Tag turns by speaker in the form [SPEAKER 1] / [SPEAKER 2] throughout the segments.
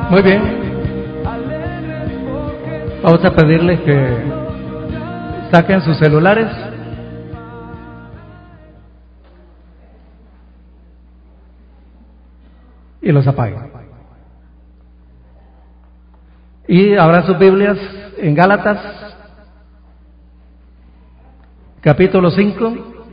[SPEAKER 1] Muy bien. Vamos a pedirles que saquen sus celulares. Y los apaguen. Y abran sus Biblias en Gálatas, capítulo 5.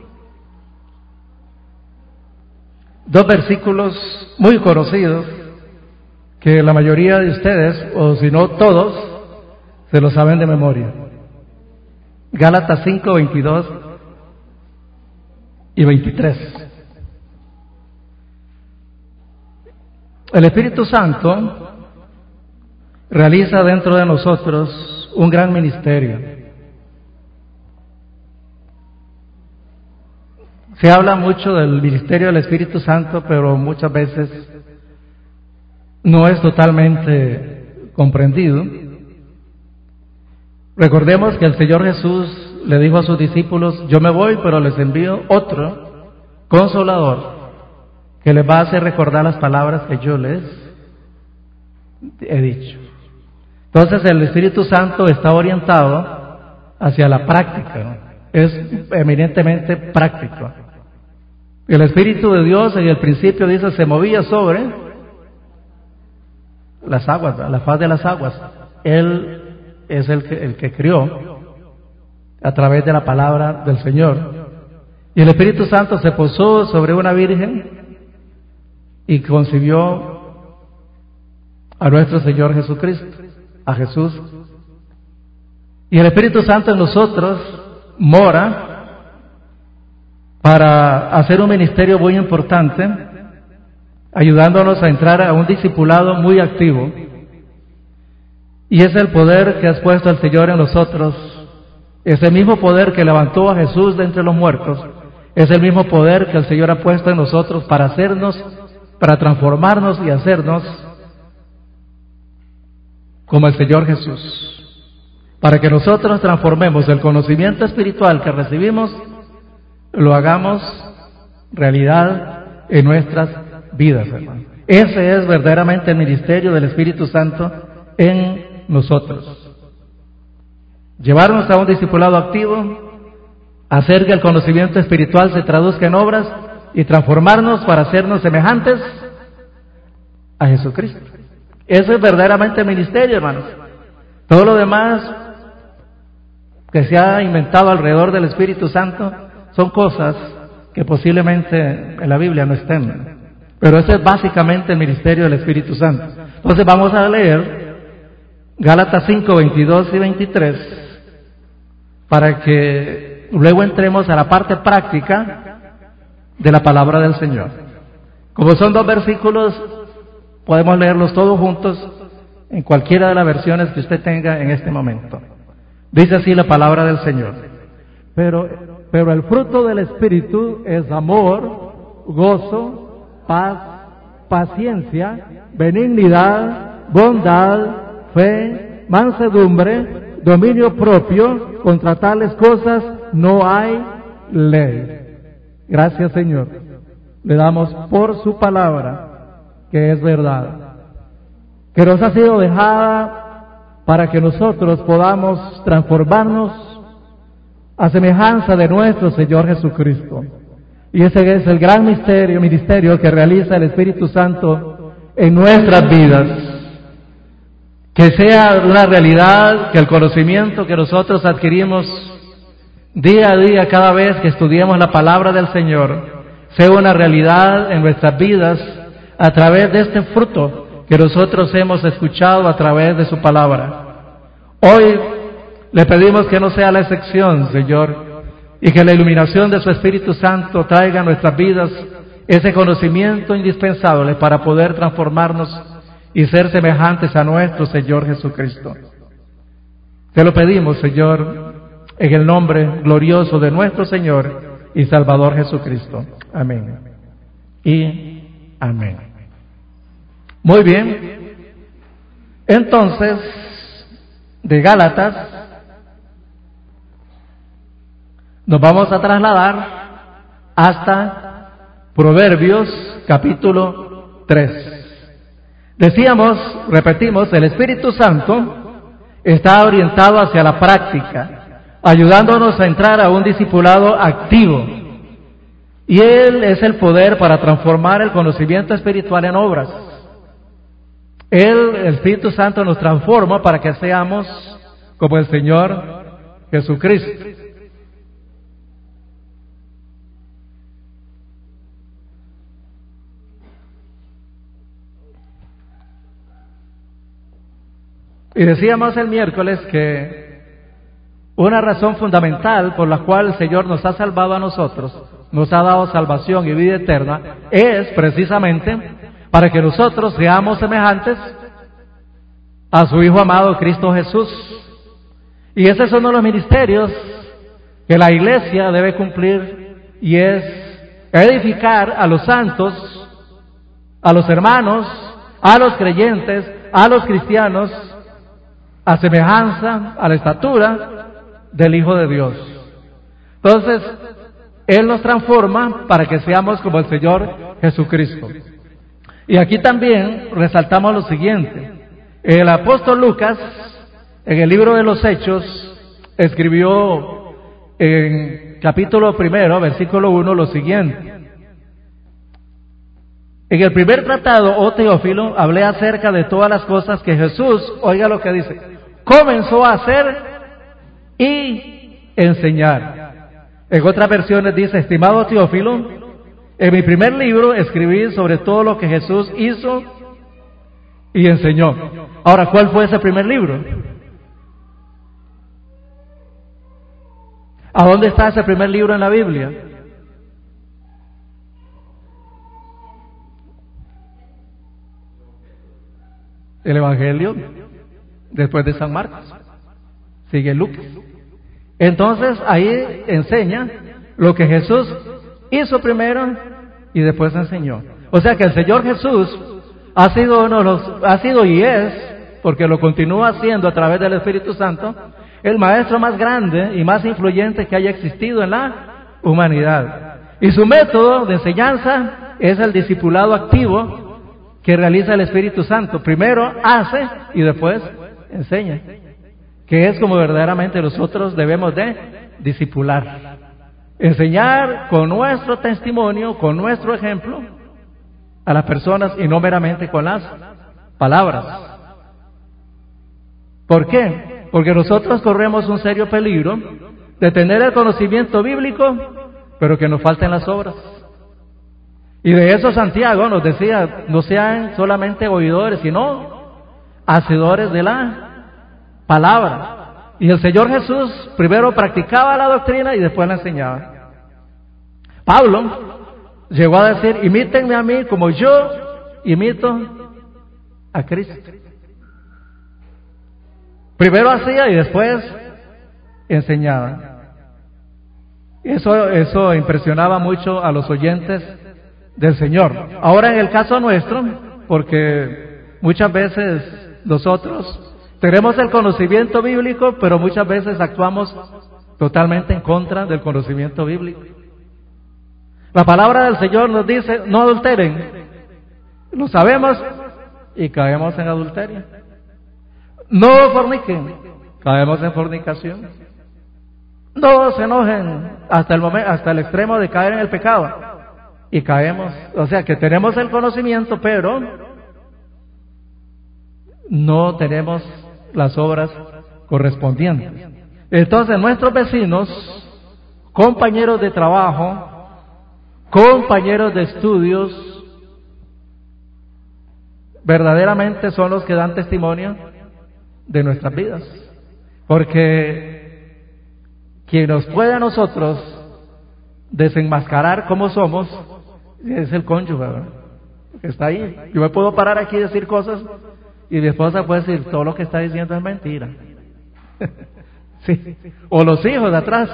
[SPEAKER 1] Dos versículos muy conocidos que la mayoría de ustedes, o si no todos, se los saben de memoria. Gálatas 5, 22 y 23. El Espíritu Santo realiza dentro de nosotros un gran ministerio. Se habla mucho del ministerio del Espíritu Santo, pero muchas veces no es totalmente comprendido. Recordemos que el Señor Jesús le dijo a sus discípulos: yo me voy, pero les envío otro Consolador que les va a hacer recordar las palabras que yo les he dicho. Entonces el Espíritu Santo está orientado hacia la práctica, ¿no? Es eminentemente práctico. El Espíritu de Dios en el principio dice se movía sobre las aguas, la faz de las aguas. Él es el que crió a través de la palabra del Señor. Y el Espíritu Santo se posó sobre una virgen y concibió a nuestro Señor Jesucristo, a Jesús. Y el Espíritu Santo en nosotros mora para hacer un ministerio muy importante, ayudándonos a entrar a un discipulado muy activo. Y es el poder que ha puesto el Señor en nosotros, ese mismo poder que levantó a Jesús de entre los muertos, es el mismo poder que el Señor ha puesto en nosotros para hacernos, para transformarnos y hacernos como el Señor Jesús, para que nosotros transformemos el conocimiento espiritual que recibimos, lo hagamos realidad en nuestras vidas, hermano. Ese es verdaderamente el ministerio del Espíritu Santo en nosotros. Llevarnos a un discipulado activo, hacer que el conocimiento espiritual se traduzca en obras y transformarnos para hacernos semejantes a Jesucristo. Eso es verdaderamente el ministerio, hermanos. Todo lo demás que se ha inventado alrededor del Espíritu Santo son cosas que posiblemente en la Biblia no estén. Pero ese es básicamente el ministerio del Espíritu Santo. Entonces vamos a leer Gálatas 5, 22 y 23 para que luego entremos a la parte práctica de la palabra del Señor. Como son dos versículos, podemos leerlos todos juntos en cualquiera de las versiones que usted tenga en este momento. Dice así la palabra del Señor: pero el fruto del Espíritu es amor, gozo, paz, paciencia, benignidad, bondad, fe, mansedumbre, dominio propio. Contra tales cosas no hay ley. Gracias, Señor. Le damos por su palabra, que es verdad, que nos ha sido dejada para que nosotros podamos transformarnos a semejanza de nuestro Señor Jesucristo. Y ese es el gran ministerio que realiza el Espíritu Santo en nuestras vidas. Que sea una realidad, que el conocimiento que nosotros adquirimos día a día, cada vez que estudiemos la palabra del Señor, sea una realidad en nuestras vidas a través de este fruto que nosotros hemos escuchado a través de su palabra. Hoy le pedimos que no sea la excepción, Señor, y que la iluminación de su Espíritu Santo traiga a nuestras vidas ese conocimiento indispensable para poder transformarnos y ser semejantes a nuestro Señor Jesucristo. Te lo pedimos, Señor, en el nombre glorioso de nuestro Señor y Salvador Jesucristo. Amén. Y amén. Muy bien. Entonces, de Gálatas, nos vamos a trasladar hasta Proverbios capítulo 3. Decíamos, repetimos, el Espíritu Santo está orientado hacia la práctica, ayudándonos a entrar a un discipulado activo. Y Él es el poder para transformar el conocimiento espiritual en obras. El Espíritu Santo nos transforma para que seamos como el Señor Jesucristo. Y decíamos el miércoles que una razón fundamental por la cual el Señor nos ha salvado a nosotros, nos ha dado salvación y vida eterna, es precisamente para que nosotros seamos semejantes a su Hijo amado Cristo Jesús. Y ese es uno de los ministerios que la Iglesia debe cumplir, y es edificar a los santos, a los hermanos, a los creyentes, a los cristianos, a semejanza, a la estatura del Hijo de Dios. Entonces, Él nos transforma para que seamos como el Señor Jesucristo. Y aquí también resaltamos lo siguiente. El apóstol Lucas, en el libro de los Hechos, escribió en capítulo 1, versículo 1, lo siguiente. En el primer tratado, oh Teófilo, hablé acerca de todas las cosas que Jesús, oiga lo que dice, comenzó a hacer y enseñar. En otras versiones dice, estimado Teófilo, en mi primer libro escribí sobre todo lo que Jesús hizo y enseñó. Ahora, ¿cuál fue ese primer libro? ¿A dónde está ese primer libro en la Biblia? El Evangelio, después de San Marcos, sigue Lucas. Entonces ahí enseña lo que Jesús hizo primero y después enseñó. O sea que el Señor Jesús ha sido y es, porque lo continúa haciendo a través del Espíritu Santo, el maestro más grande y más influyente que haya existido en la humanidad. Y su método de enseñanza es el discipulado activo que realiza el Espíritu Santo. Primero hace y después enseña, que es como verdaderamente nosotros debemos de discipular. Enseñar con nuestro testimonio, con nuestro ejemplo a las personas y no meramente con las palabras. ¿Por qué? Porque nosotros corremos un serio peligro de tener el conocimiento bíblico, pero que nos falten las obras. Y de eso Santiago nos decía, no sean solamente oidores, sino hacedores de la palabra. Y el Señor Jesús primero practicaba la doctrina y después la enseñaba. Pablo llegó a decir, imítenme a mí como yo imito a Cristo. Primero hacía y después enseñaba. Eso impresionaba mucho a los oyentes del Señor. Ahora en el caso nuestro, porque muchas veces nosotros tenemos el conocimiento bíblico, pero muchas veces actuamos totalmente en contra del conocimiento bíblico. La palabra del Señor nos dice, no adulteren. Lo sabemos y caemos en adulterio. No forniquen, caemos en fornicación. No se enojen hasta el extremo de caer en el pecado. Y caemos, o sea que tenemos el conocimiento, pero no tenemos las obras correspondientes. Entonces nuestros vecinos, compañeros de trabajo, compañeros de estudios, verdaderamente son los que dan testimonio de nuestras vidas. Porque quien nos puede a nosotros desenmascarar cómo somos es el cónyuge, ¿verdad? Que está ahí. Yo me puedo parar aquí y decir cosas y mi esposa puede decir, todo lo que está diciendo es mentira. Sí. O los hijos de atrás.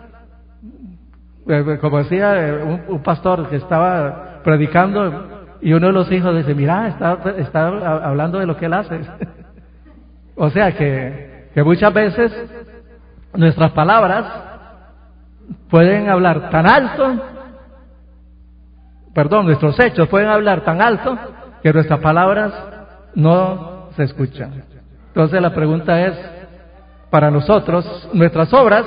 [SPEAKER 1] Como decía un pastor que estaba predicando y uno de los hijos dice, mira, está hablando de lo que él hace. O sea que muchas veces nuestras palabras pueden hablar tan alto, nuestros hechos pueden hablar tan alto que nuestras palabras no se escucha. Entonces la pregunta es, para nosotros, nuestras obras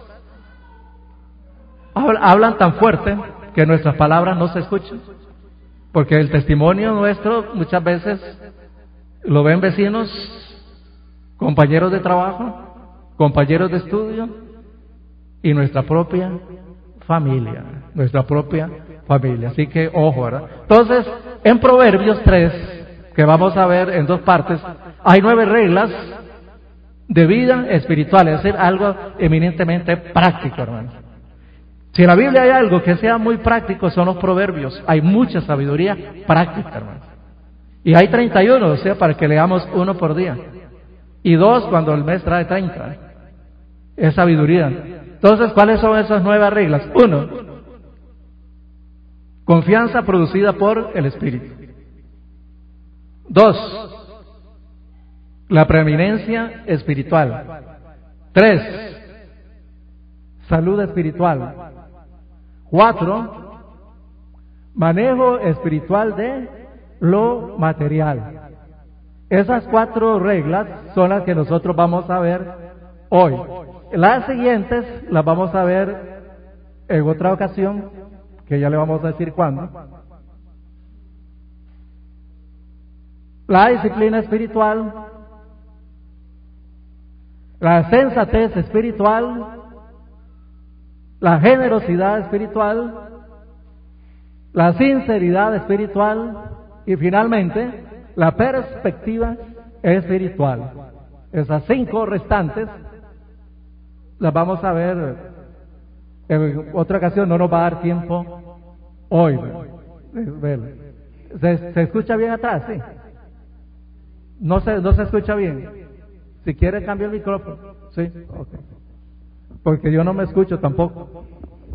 [SPEAKER 1] hablan tan fuerte que nuestras palabras no se escuchan, porque el testimonio nuestro muchas veces lo ven vecinos, compañeros de trabajo, compañeros de estudio y nuestra propia familia, así que ojo, ¿verdad? Entonces, en Proverbios 3, que vamos a ver en 2 partes, hay 9 reglas de vida espiritual, es decir, algo eminentemente práctico, hermanos. Si en la Biblia hay algo que sea muy práctico, son los proverbios. Hay mucha sabiduría práctica, hermanos. Y hay 31, o sea, para que leamos 1 por día. Y 2 cuando el mes trae 30. Es sabiduría. Entonces, ¿cuáles son esas 9 reglas? 1, confianza producida por el Espíritu. 2, la preeminencia espiritual. 3, salud espiritual. 4, manejo espiritual de lo material. Esas 4 reglas son las que nosotros vamos a ver hoy. Las siguientes las vamos a ver en otra ocasión, que ya le vamos a decir cuándo. La disciplina espiritual, la sensatez espiritual, la generosidad espiritual, la sinceridad espiritual y finalmente la perspectiva espiritual. Esas 5 restantes las vamos a ver en otra ocasión, no nos va a dar tiempo hoy. ¿Se escucha bien atrás? Sí. No se escucha bien. Si quiere cambia el micrófono. Sí, okay. Porque yo no me escucho tampoco.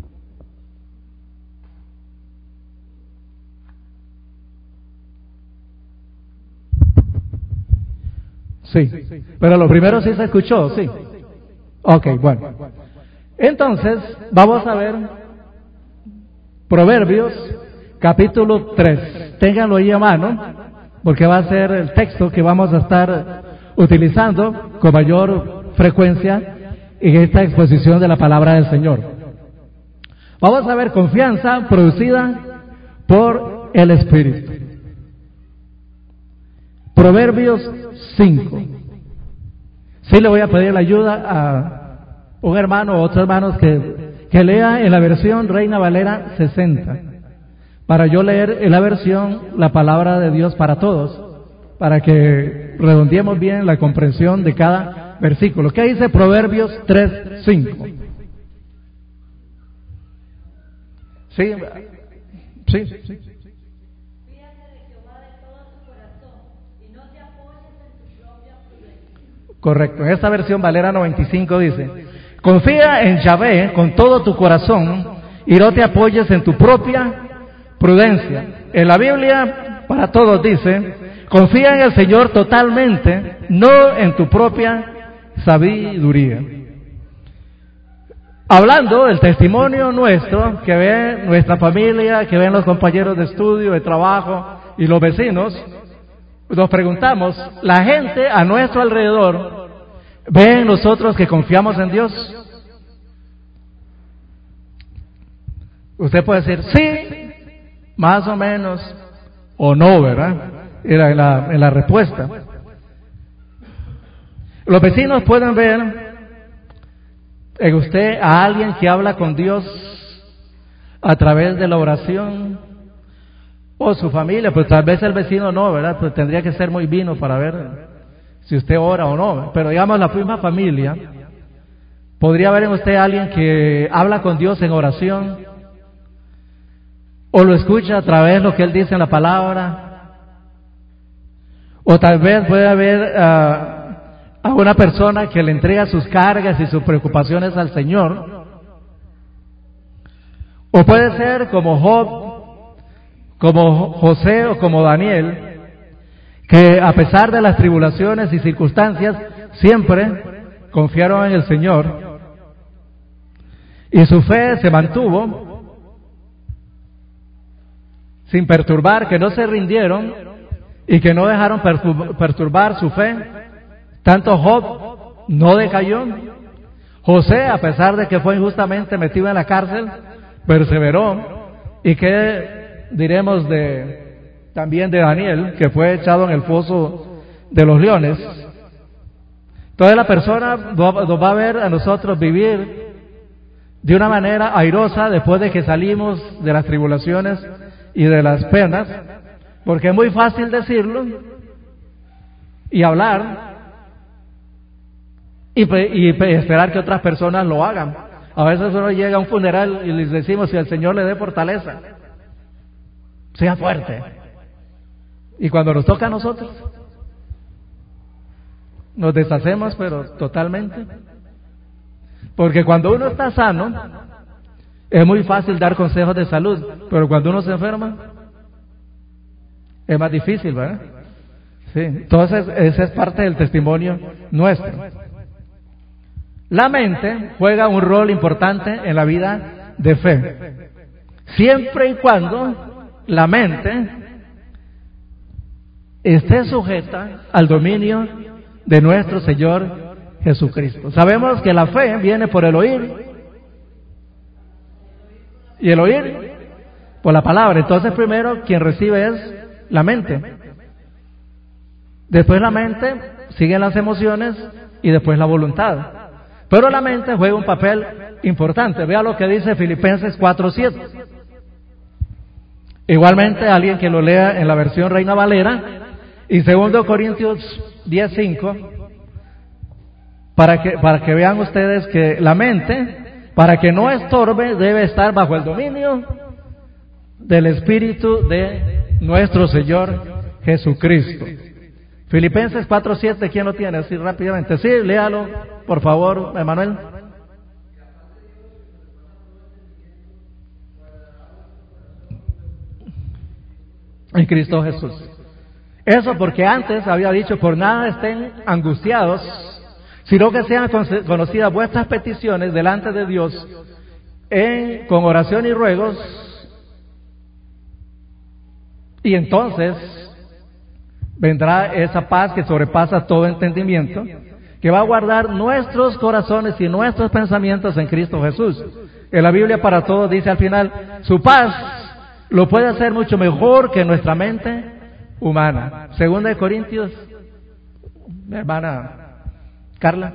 [SPEAKER 1] Sí, pero lo primero sí se escuchó, sí. Ok, bueno. Entonces, vamos a ver Proverbios, capítulo 3. Ténganlo ahí a mano, porque va a ser el texto que vamos a estar utilizando con mayor frecuencia en esta exposición de la palabra del Señor. Vamos a ver confianza producida por el Espíritu. Proverbios 5. Sí le voy a pedir la ayuda a un hermano o otros hermanos que lea en la versión Reina Valera 60, para yo leer en la versión La Palabra de Dios para Todos, para que redondeemos bien la comprensión de cada versículo. ¿Qué dice Proverbios 3:5? Sí, sí. Correcto, en esta versión Valera 95 dice: confía en Yahvé con todo tu corazón y no te apoyes en tu propia prudencia. En la Biblia para Todos dice: confía en el Señor totalmente, no en tu propia sabiduría. Hablando del testimonio nuestro, que ve nuestra familia, que ven los compañeros de estudio, de trabajo y los vecinos, nos preguntamos, ¿la gente a nuestro alrededor ve en nosotros que confiamos en Dios? Usted puede decir sí, más o menos, o no, ¿verdad? Era en la respuesta. Los vecinos pueden ver en usted a alguien que habla con Dios a través de la oración, o su familia, pues tal vez el vecino no, ¿verdad? Pues tendría que ser muy vino para ver si usted ora o no. Pero digamos la misma familia, podría ver en usted a alguien que habla con Dios en oración, o lo escucha a través de lo que Él dice en la palabra, o tal vez puede haber a una persona que le entrega sus cargas y sus preocupaciones al Señor, o puede ser como Job, como José o como Daniel, que a pesar de las tribulaciones y circunstancias siempre confiaron en el Señor y su fe se mantuvo sin perturbar, que no se rindieron y que no dejaron perturbar su fe. Tanto Job no decayó. José, a pesar de que fue injustamente metido en la cárcel, perseveró. ¿Y qué diremos también de Daniel, que fue echado en el foso de los leones? Toda la persona nos va a ver a nosotros vivir de una manera airosa después de que salimos de las tribulaciones y de las penas, porque es muy fácil decirlo y hablar y esperar que otras personas lo hagan. A veces uno llega a un funeral y les decimos: si el Señor le dé fortaleza, sea fuerte. Y cuando nos toca a nosotros, nos deshacemos, pero totalmente. Porque cuando uno está sano, es muy fácil dar consejos de salud, pero cuando uno se enferma, es más difícil, ¿verdad? Sí. Entonces, ese es parte del testimonio nuestro. La mente juega un rol importante en la vida de fe, siempre y cuando la mente esté sujeta al dominio de nuestro Señor Jesucristo. Sabemos que la fe viene por el oír, y el oír por la palabra. Entonces primero quien recibe es la mente, después la mente, siguen las emociones y después la voluntad. Pero la mente juega un papel importante. Vea lo que dice Filipenses 4:7. Igualmente, alguien que lo lea en la versión Reina Valera, y 2 Corintios 10:5, para que vean ustedes que la mente, para que no estorbe, debe estar bajo el dominio del Espíritu de nuestro Señor Jesucristo. Filipenses 4:7, ¿quién lo tiene? Así rápidamente. Sí, léalo, por favor, Emanuel. En Cristo Jesús. Eso porque antes había dicho: por nada estén angustiados, sino que sean conocidas vuestras peticiones delante de Dios con oración y ruegos, y entonces vendrá esa paz que sobrepasa todo entendimiento, que va a guardar nuestros corazones y nuestros pensamientos en Cristo Jesús. En la Biblia para todos dice al final: su paz lo puede hacer mucho mejor que nuestra mente humana. 2 Corintios, mi hermana Carla.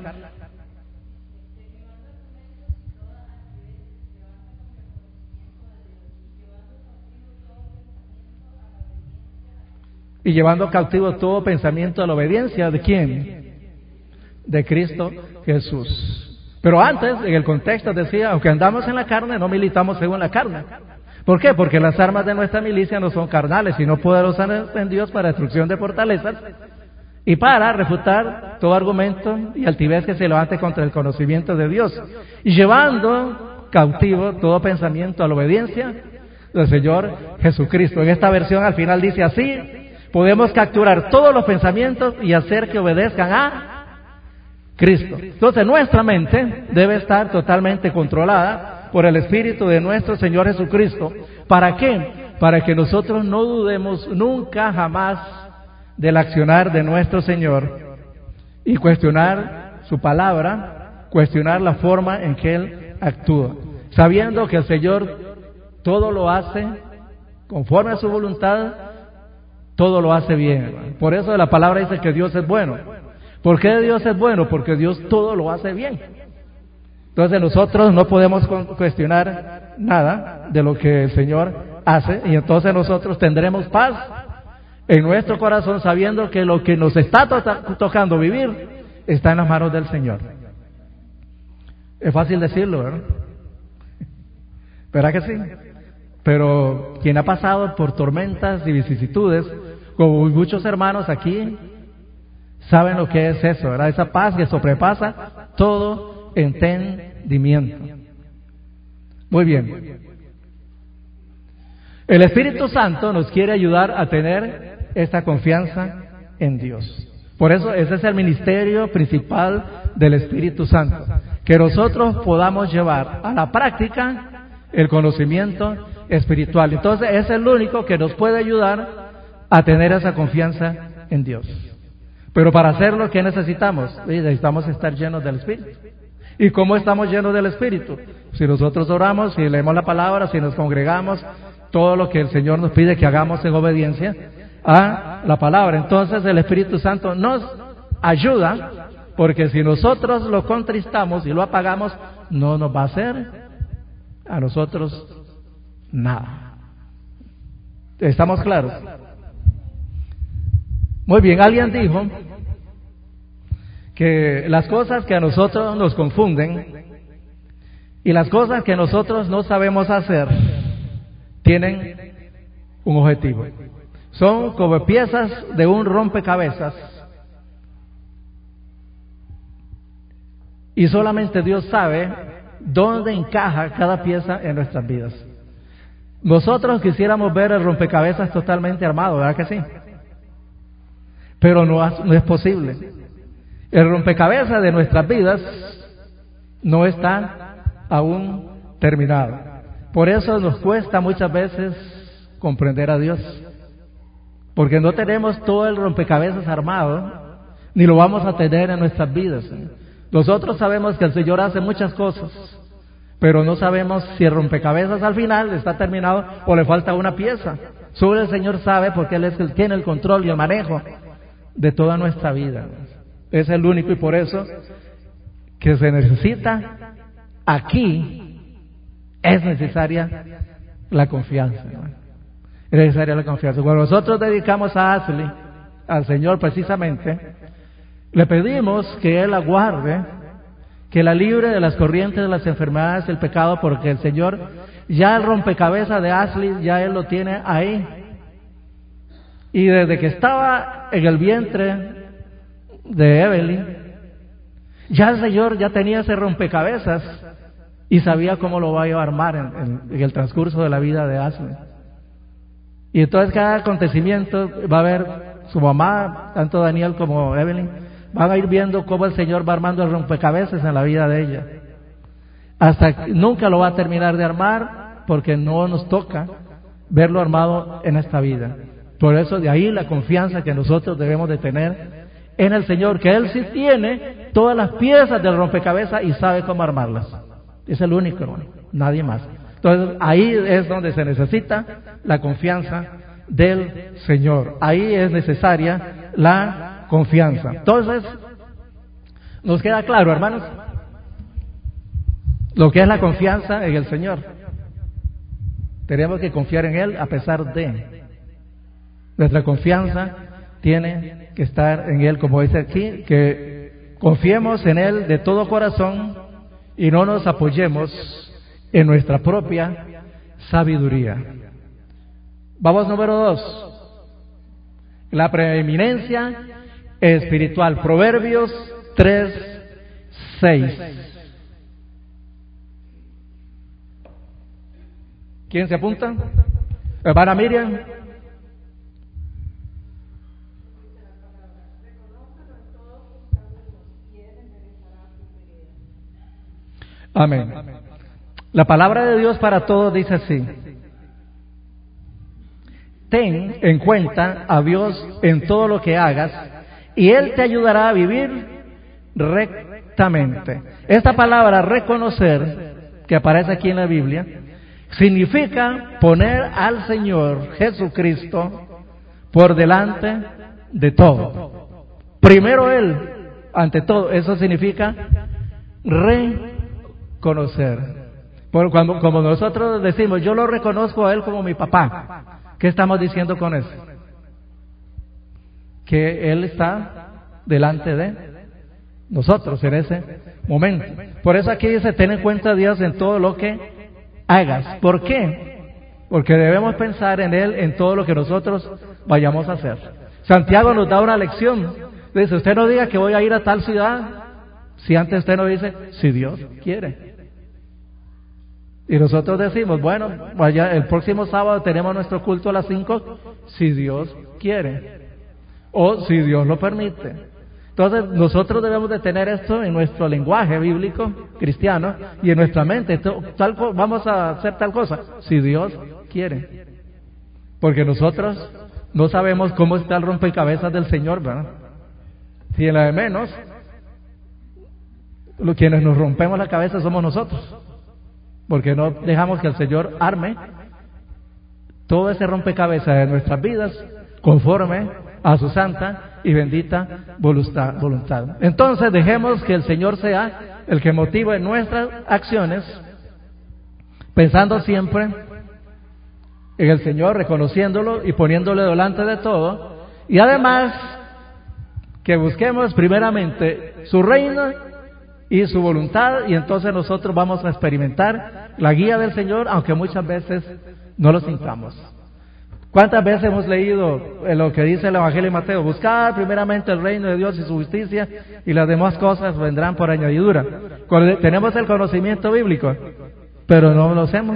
[SPEAKER 1] Y llevando cautivo todo pensamiento a la obediencia, ¿de quién? De Cristo Jesús. Pero antes, en el contexto decía: aunque andamos en la carne, no militamos según la carne. ¿Por qué? Porque las armas de nuestra milicia no son carnales, sino poderosas en Dios para destrucción de fortalezas y para refutar todo argumento y altivez que se levante contra el conocimiento de Dios, y llevando cautivo todo pensamiento a la obediencia del Señor Jesucristo. En esta versión al final dice así: podemos capturar todos los pensamientos y hacer que obedezcan a Cristo. Entonces nuestra mente debe estar totalmente controlada por el Espíritu de nuestro Señor Jesucristo. ¿Para qué? Para que nosotros no dudemos nunca jamás del accionar de nuestro Señor y cuestionar su palabra, cuestionar la forma en que Él actúa, sabiendo que el Señor todo lo hace conforme a su voluntad, todo lo hace bien. Por eso la palabra dice que Dios es bueno. ¿Por qué Dios es bueno? Porque Dios todo lo hace bien. Entonces nosotros no podemos cuestionar nada de lo que el Señor hace, y entonces nosotros tendremos paz en nuestro corazón, sabiendo que lo que nos está tocando vivir está en las manos del Señor. Es fácil decirlo, ¿verdad? ¿Verdad que sí? Pero quien ha pasado por tormentas y vicisitudes, como muchos hermanos aquí, saben lo que es eso, ¿verdad? Esa paz que sobrepasa todo entendimiento. Muy bien. El Espíritu Santo nos quiere ayudar a tener esta confianza en Dios. Por eso ese es el ministerio principal del Espíritu Santo, que nosotros podamos llevar a la práctica el conocimiento espiritual. Entonces es el único que nos puede ayudar a tener esa confianza en Dios. Pero para hacerlo, ¿qué necesitamos? Necesitamos estar llenos del Espíritu. ¿Y cómo estamos llenos del Espíritu? Si nosotros oramos, si leemos la palabra, si nos congregamos, todo lo que el Señor nos pide que hagamos en obediencia a la palabra. Entonces el Espíritu Santo nos ayuda, porque si nosotros lo contristamos y lo apagamos, no nos va a hacer a nosotros nada. ¿Estamos claros? Muy bien, alguien dijo que las cosas que a nosotros nos confunden y las cosas que nosotros no sabemos hacer tienen un objetivo. Son como piezas de un rompecabezas y solamente Dios sabe dónde encaja cada pieza en nuestras vidas. Nosotros quisiéramos ver el rompecabezas totalmente armado, ¿verdad que sí? Pero no es posible. El rompecabezas de nuestras vidas no está aún terminado. Por eso nos cuesta muchas veces comprender a Dios, porque no tenemos todo el rompecabezas armado, ni lo vamos a tener en nuestras vidas. Nosotros sabemos que el Señor hace muchas cosas, pero no sabemos si el rompecabezas al final está terminado o le falta una pieza. Solo el Señor sabe, porque Él es el que tiene el control y el manejo de toda nuestra vida. Es el único, y por eso que se necesita aquí, es necesaria la confianza, ¿no? Es necesaria la confianza. Cuando nosotros dedicamos a Ashley al Señor, precisamente le pedimos que Él la guarde, que la libre de las corrientes de las enfermedades del pecado, porque el Señor ya el rompecabezas de Ashley ya Él lo tiene ahí. Y desde que estaba en el vientre de Evelyn, ya el Señor ya tenía ese rompecabezas y sabía cómo lo va a armar en el transcurso de la vida de Ashley. Y entonces cada acontecimiento va a haber su mamá, tanto Daniel como Evelyn, van a ir viendo cómo el Señor va armando el rompecabezas en la vida de ella. Hasta que nunca lo va a terminar de armar, porque no nos toca verlo armado en esta vida. Por eso de ahí la confianza que nosotros debemos de tener en el Señor, que Él sí tiene todas las piezas del rompecabezas y sabe cómo armarlas. Es el único, hermano, nadie más. Entonces ahí es donde se necesita la confianza del Señor. Ahí es necesaria la confianza. Entonces, nos queda claro, hermanos, lo que es la confianza en el Señor. Tenemos que confiar en Él a pesar de. Nuestra confianza tiene que estar en Él, como dice aquí, que confiemos en Él de todo corazón y no nos apoyemos en nuestra propia sabiduría. Vamos, número 2. La preeminencia espiritual. Proverbios 3:6. ¿Quién se apunta? Hermana Miriam. Amén. La palabra de Dios para todos dice así: ten en cuenta a Dios en todo lo que hagas y Él te ayudará a vivir rectamente. Esta palabra reconocer, que aparece aquí en la Biblia, significa poner al Señor Jesucristo por delante de todo. Primero Él, ante todo. Eso significa reconocer. Como nosotros decimos, yo lo reconozco a Él como mi papá. ¿Qué estamos diciendo con eso? Que Él está delante de nosotros en ese momento. Por eso aquí dice, ten en cuenta a Dios en todo lo que hagas. ¿Por qué? Porque debemos pensar en Él en todo lo que nosotros vayamos a hacer. Santiago nos da una lección. Dice, usted no diga que voy a ir a tal ciudad si antes usted no dice, si Dios quiere. Y nosotros decimos, bueno, vaya, el próximo sábado tenemos nuestro culto a las 5, si Dios quiere, o si Dios lo permite. Entonces nosotros debemos de tener esto en nuestro lenguaje bíblico cristiano y en nuestra mente. Vamos a hacer tal cosa, si Dios quiere. Porque nosotros no sabemos cómo está el rompecabezas del Señor, ¿verdad? Si en la de menos, quienes nos rompemos la cabeza somos nosotros, porque no dejamos que el Señor arme todo ese rompecabezas de nuestras vidas conforme a su santa y bendita voluntad. Entonces dejemos que el Señor sea el que motive nuestras acciones, pensando siempre en el Señor, reconociéndolo y poniéndole delante de todo, y además que busquemos primeramente su reino y su voluntad, y entonces nosotros vamos a experimentar la guía del Señor, aunque muchas veces no lo sintamos. ¿Cuántas veces hemos leído lo que dice el Evangelio de Mateo? Buscar primeramente el reino de Dios y su justicia, y las demás cosas vendrán por añadidura. Tenemos el conocimiento bíblico, pero no lo hacemos.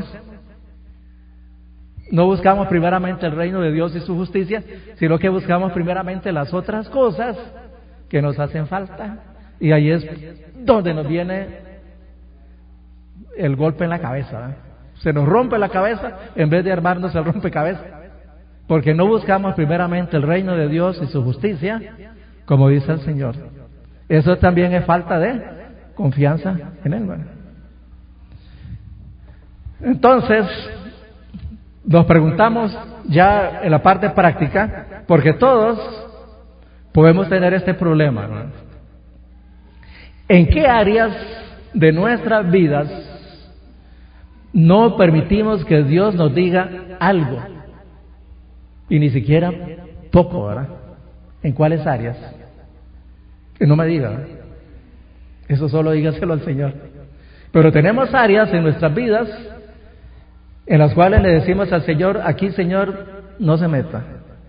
[SPEAKER 1] No buscamos primeramente el reino de Dios y su justicia, sino que buscamos primeramente las otras cosas que nos hacen falta. Y ahí es donde nos viene el golpe en la cabeza, ¿eh? Se nos rompe la cabeza en vez de armarnos el rompecabezas, porque no buscamos primeramente el reino de Dios y su justicia, como dice el Señor. Eso también es falta de confianza en Él, ¿verdad? Entonces, nos preguntamos ya en la parte práctica, porque todos podemos tener este problema, ¿no? ¿En qué áreas de nuestras vidas no permitimos que Dios nos diga algo? Y ni siquiera poco, ¿verdad? ¿En cuáles áreas? Que no me diga, ¿verdad? Eso solo dígaselo al Señor. Pero tenemos áreas en nuestras vidas en las cuales le decimos al Señor: aquí, Señor, no se meta.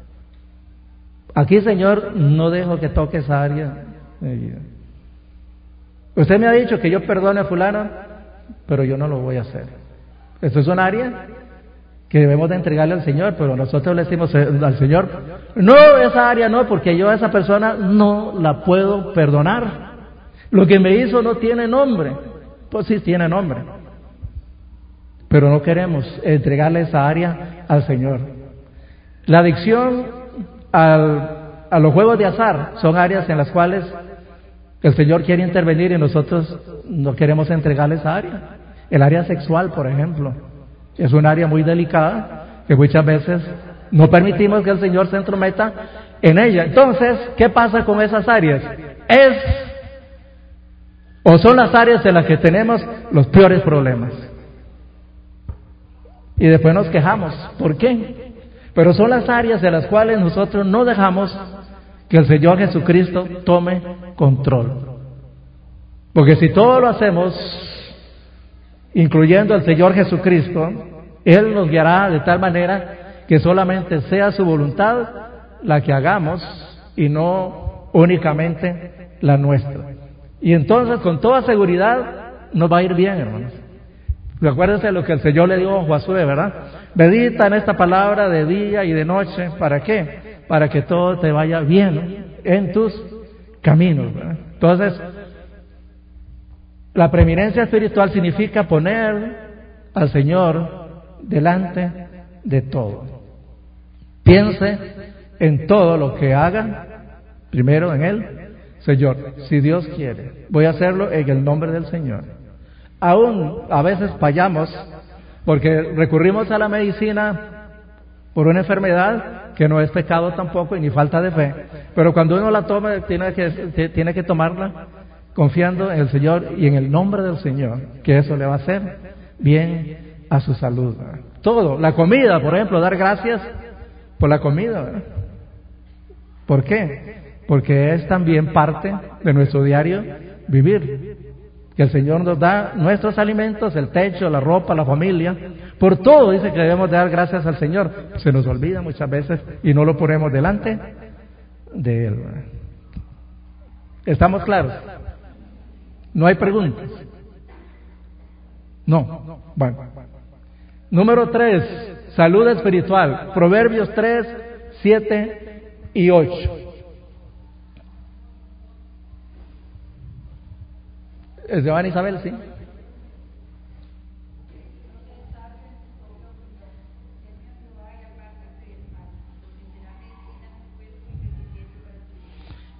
[SPEAKER 1] Aquí, Señor, no dejo que toque esa área de vida. Usted me ha dicho que yo perdone a fulano, pero yo no lo voy a hacer. Esto es un área que debemos de entregarle al Señor, pero nosotros le decimos al Señor: no, esa área no, porque yo a esa persona no la puedo perdonar. Lo que me hizo no tiene nombre. Pues sí tiene nombre, pero no queremos entregarle esa área al Señor. La adicción a los juegos de azar son áreas en las cuales el Señor quiere intervenir y nosotros no queremos entregarle esa área. El área sexual, por ejemplo, es un área muy delicada que muchas veces no permitimos que el Señor se entrometa en ella. Entonces, ¿qué pasa con esas áreas? O son las áreas en las que tenemos los peores problemas. Y después nos quejamos. ¿Por qué? Pero son las áreas de las cuales nosotros no dejamos que el Señor Jesucristo tome control. Porque si todo lo hacemos, incluyendo al Señor Jesucristo, Él nos guiará de tal manera que solamente sea su voluntad la que hagamos y no únicamente la nuestra. Y entonces, con toda seguridad, nos va a ir bien, hermanos. Acuérdense de lo que el Señor le dijo a Josué, ¿verdad? Medita en esta palabra de día y de noche. ¿Para qué? Para que todo te vaya bien en tus caminos, ¿verdad? Entonces, la preeminencia espiritual significa poner al Señor delante de todo. Piense en todo lo que haga, primero en Él. Señor, si Dios quiere, voy a hacerlo en el nombre del Señor. Aún a veces fallamos porque recurrimos a la medicina por una enfermedad que no es pecado tampoco y ni falta de fe, pero cuando uno la toma tiene que tomarla confiando en el Señor y en el nombre del Señor, que eso le va a hacer bien a su salud, ¿verdad? Todo, la comida, por ejemplo, dar gracias por la comida, ¿verdad? ¿Por qué? Porque es también parte de nuestro diario vivir. Que el Señor nos da nuestros alimentos, el techo, la ropa, la familia. Por todo dice que debemos dar gracias al Señor. Se nos olvida muchas veces y no lo ponemos delante de Él. ¿Estamos claros? ¿No hay preguntas? No. Bueno. Número 3, salud espiritual. Proverbios 3, 7 y 8. ¿Es de Juan Isabel? Sí.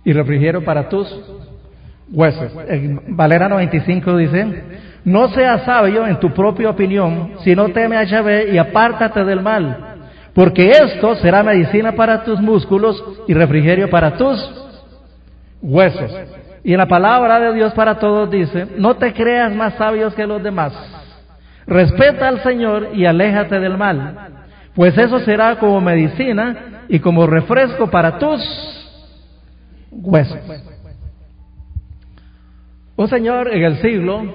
[SPEAKER 1] y refrigerio para tus huesos. En Valera 95 dice: no seas sabio en tu propia opinión, sino teme a Yahvé y apártate del mal, porque esto será medicina para tus músculos y refrigerio para tus huesos. Y en la palabra de Dios para todos dice: no te creas más sabios que los demás, respeta al Señor y aléjate del mal, pues eso será como medicina y como refresco para tus huesos. Un señor en el siglo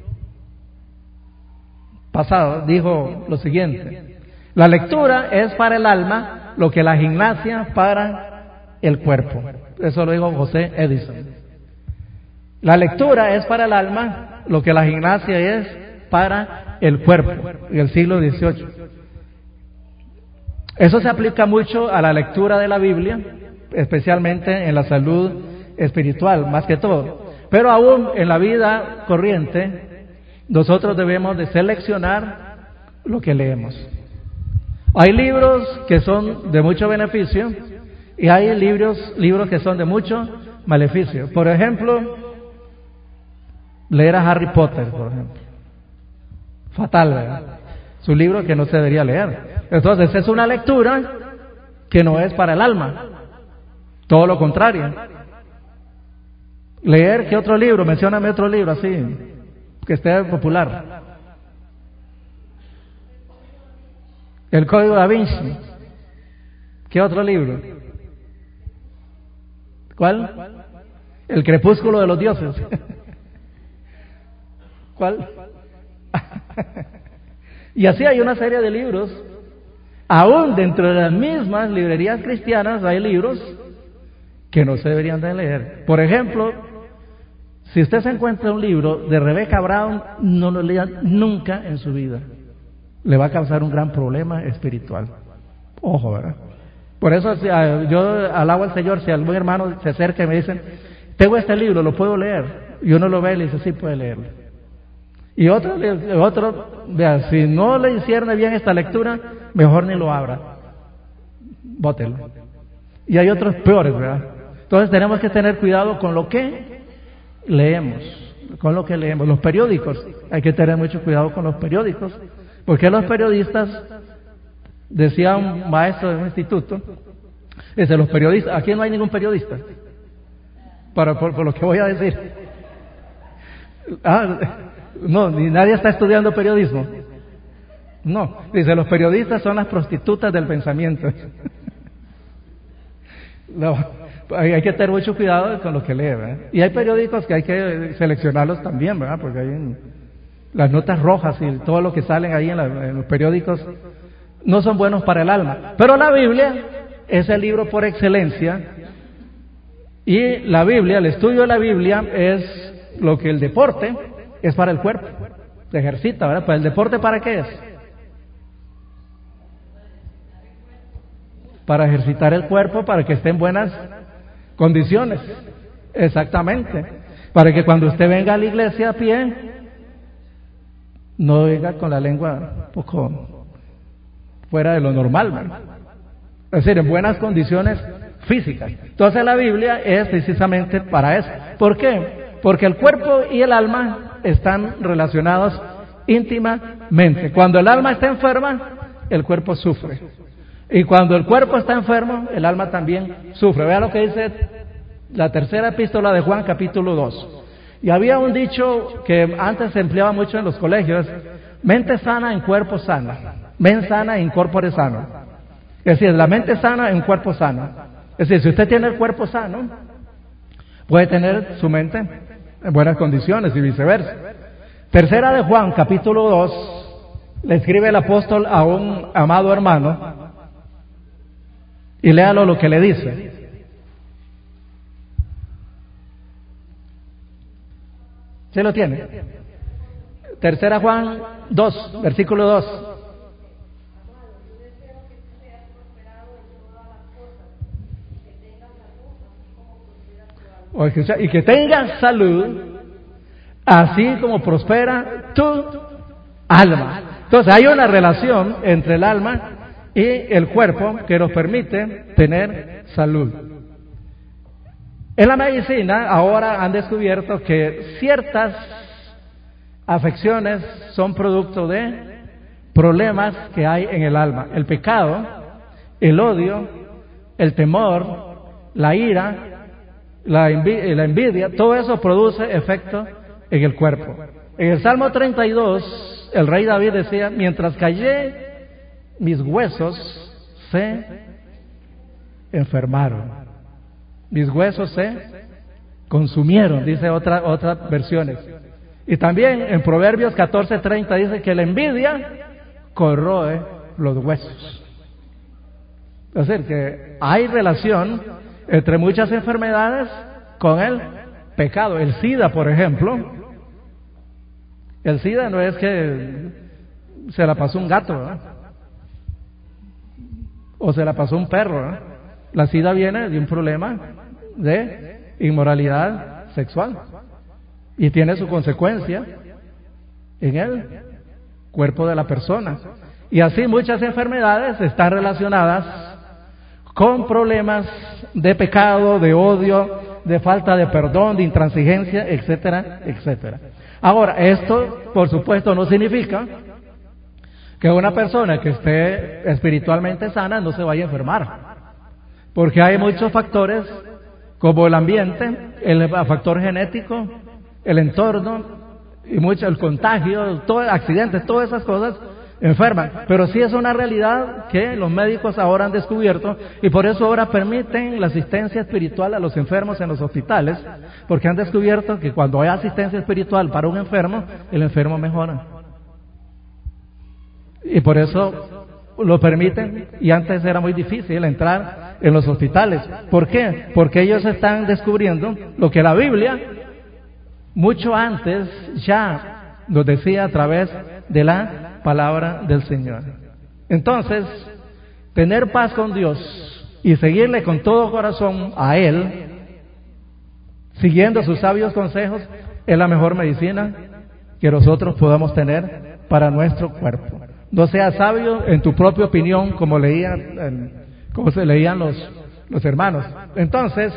[SPEAKER 1] pasado dijo lo siguiente: la lectura es para el alma lo que la gimnasia para el cuerpo. Eso lo dijo José Edison. La lectura es para el alma lo que la gimnasia es para el cuerpo, en el siglo XVIII. Eso se aplica mucho a la lectura de la Biblia, especialmente en la salud espiritual, más que todo. Pero aún en la vida corriente, nosotros debemos de seleccionar lo que leemos. Hay libros que son de mucho beneficio y hay libros que son de mucho maleficio. Por ejemplo, leer a Harry Potter, por ejemplo. Fatal, ¿verdad? Es un libro que no se debería leer. Entonces es una lectura que no es para el alma. Todo lo contrario. Leer, ¿qué otro libro? Mencióname otro libro así, que esté popular. El Código Da Vinci. ¿Qué otro libro? ¿Cuál? El Crepúsculo de los Dioses. ¿Cuál? Y así hay una serie de libros. Aún dentro de las mismas librerías cristianas hay libros que no se deberían de leer. Por ejemplo, si usted se encuentra un libro de Rebecca Brown, no lo lea nunca en su vida. Le va a causar un gran problema espiritual. Ojo, ¿verdad? Por eso yo alabo al Señor si algún hermano se acerca y me dice: tengo este libro, ¿lo puedo leer? Y uno lo ve y le dice: sí, puede leerlo. Y otro, vea, si no le hicierne bien esta lectura, mejor ni lo abra. Bótelo. Y hay otros peores, ¿verdad? Entonces tenemos que tener cuidado con lo que leemos, con lo que leemos. Los periódicos, hay que tener mucho cuidado con los periódicos, porque los periodistas, decía un maestro de un instituto, dice: los periodistas, aquí no hay ningún periodista, por lo que voy a decir. No, ni nadie está estudiando periodismo. No, dice: los periodistas son las prostitutas del pensamiento. No, hay que tener mucho cuidado con lo que lee, ¿verdad? Y hay periódicos que hay que seleccionarlos también, ¿verdad? Porque hay las notas rojas y todo lo que salen ahí en los periódicos no son buenos para el alma. Pero la Biblia es el libro por excelencia, y la Biblia, el estudio de la Biblia es lo que el deporte es para el cuerpo. Se ejercita, ¿verdad? Pues el deporte, ¿para qué es? Para ejercitar el cuerpo, para que esté en buenas condiciones. Exactamente. Para que cuando usted venga a la iglesia a pie, no venga con la lengua un poco fuera de lo normal, ¿verdad? Es decir, en buenas condiciones físicas. Entonces la Biblia es precisamente para eso. ¿Por qué? Porque el cuerpo y el alma están relacionados íntimamente. Cuando el alma está enferma, el cuerpo sufre. Y cuando el cuerpo está enfermo, el alma también sufre. Vea lo que dice la tercera epístola de Juan, capítulo 2. Y había un dicho que antes se empleaba mucho en los colegios: mente sana en cuerpo sano, mente sana en corpore sano. Es decir, la mente sana en cuerpo sano. Es decir, si usted tiene el cuerpo sano, puede tener su mente en buenas condiciones y viceversa. Tercera de Juan, capítulo 2, le escribe el apóstol a un amado hermano, y léalo lo que le dice. ¿Se lo tiene? Tercera Juan 2, versículo 2. Y que tengas salud, así como prospera tu alma. Entonces hay una relación entre el alma y el cuerpo que nos permite tener salud. En la medicina ahora han descubierto que ciertas afecciones son producto de problemas que hay en el alma. El pecado, el odio, el temor, la ira, la envidia, todo eso produce efecto en el cuerpo. En el Salmo 32, el rey David decía: mientras callé, mis huesos se enfermaron. Mis huesos se consumieron, dice otras versiones. Y también en Proverbios 14:30 dice que la envidia corroe los huesos. Es decir, que hay relación entre muchas enfermedades con el pecado. El SIDA, por ejemplo, el SIDA no es que se la pasó un gato, ¿verdad? O se la pasó un perro, ¿verdad? La SIDA viene de un problema de inmoralidad sexual y tiene su consecuencia en el cuerpo de la persona. Y así muchas enfermedades están relacionadas con problemas de pecado, de odio, de falta de perdón, de intransigencia, etcétera, etcétera. Ahora, esto, por supuesto, no significa que una persona que esté espiritualmente sana no se vaya a enfermar. Porque hay muchos factores, como el ambiente, el factor genético, el entorno, y el contagio, accidentes, todas esas cosas enferman. Pero sí es una realidad que los médicos ahora han descubierto, y por eso ahora permiten la asistencia espiritual a los enfermos en los hospitales, porque han descubierto que cuando hay asistencia espiritual para un enfermo, el enfermo mejora. Y por eso lo permiten, y antes era muy difícil entrar en los hospitales. ¿Por qué? Porque ellos están descubriendo lo que la Biblia mucho antes ya nos decía a través de la palabra del Señor. Entonces, tener paz con Dios y seguirle con todo corazón a Él, siguiendo sus sabios consejos, es la mejor medicina que nosotros podamos tener para nuestro cuerpo. No seas sabio en tu propia opinión, como se leían los hermanos. Entonces,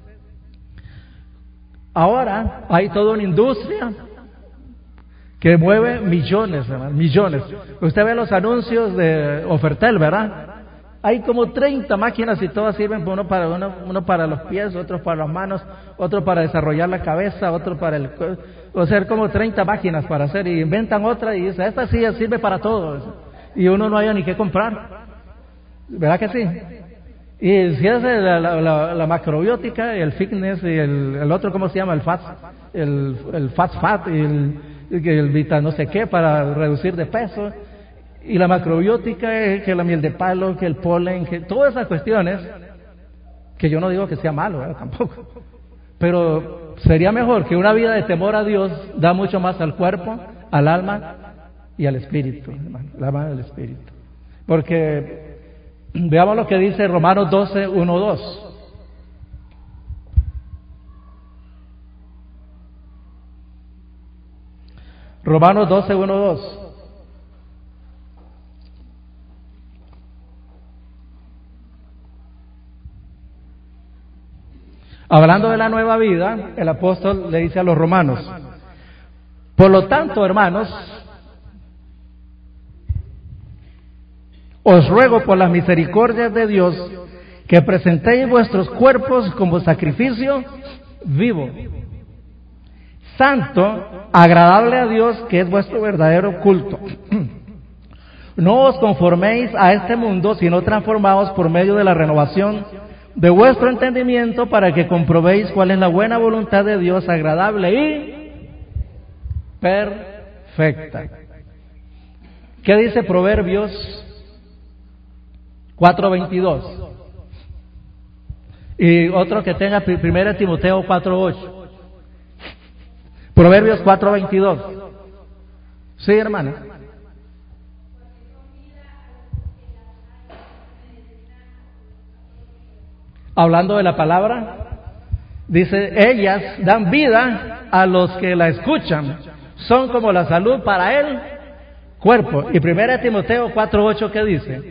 [SPEAKER 1] ahora hay toda una industria que mueve millones, hermano, millones. Usted ve los anuncios de Ofertel, ¿verdad? Hay como 30 máquinas y todas sirven, uno para los pies, otro para las manos, otro para desarrollar la cabeza, otro para el... O sea, como 30 máquinas para hacer, y inventan otra y dicen, esta sí sirve para todo. Y uno no haya ni qué comprar. ¿Verdad que sí? Y si es la macrobiótica, el fitness y el otro, ¿cómo se llama? El fat y el vita no sé qué para reducir de peso. Y la macrobiótica es que la miel de palo, que el polen, que todas esas cuestiones, que yo no digo que sea malo, tampoco. Pero sería mejor que una vida de temor a Dios da mucho más al cuerpo, al alma y al espíritu, hermano, al alma y al espíritu. Porque veamos lo que dice Romanos 12, 1, 2. Romanos 12, 1, 2. Hablando de la nueva vida, el apóstol le dice a los romanos: por lo tanto, hermanos, os ruego por las misericordias de Dios que presentéis vuestros cuerpos como sacrificio vivo, santo, agradable a Dios, que es vuestro verdadero culto. No os conforméis a este mundo, sino transformaos por medio de la renovación de vuestro entendimiento, para que comprobéis cuál es la buena voluntad de Dios, agradable y perfecta. ¿Qué dice Proverbios 4:22? Y otro que tenga 1 Timoteo 4:8. Proverbios 4:22. Sí, hermana. Hablando de la palabra, dice, ellas dan vida a los que la escuchan, son como la salud para el cuerpo. Y 1 Timoteo 4:8, ¿qué dice?